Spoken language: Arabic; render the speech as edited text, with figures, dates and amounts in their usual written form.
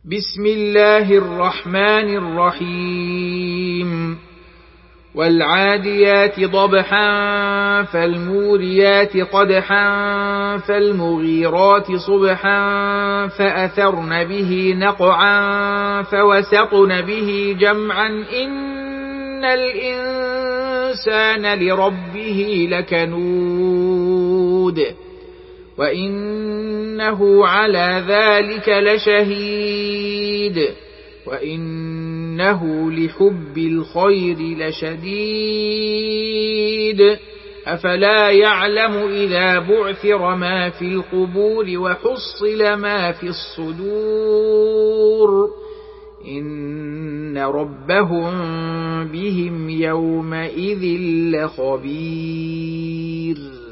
بسم الله الرحمن الرحيم والعاديات ضبحا فالموريات قدحا فالمغيرات صبحا فأثرن به نقعا فوسطن به جمعا إن الإنسان لربه لكنود وإنه على ذلك لشهيد وإنه لحب الخير لشديد أفلا يعلم إذا بعثر ما في القبور وحصل ما في الصدور إن ربهم بهم يومئذ لخبير.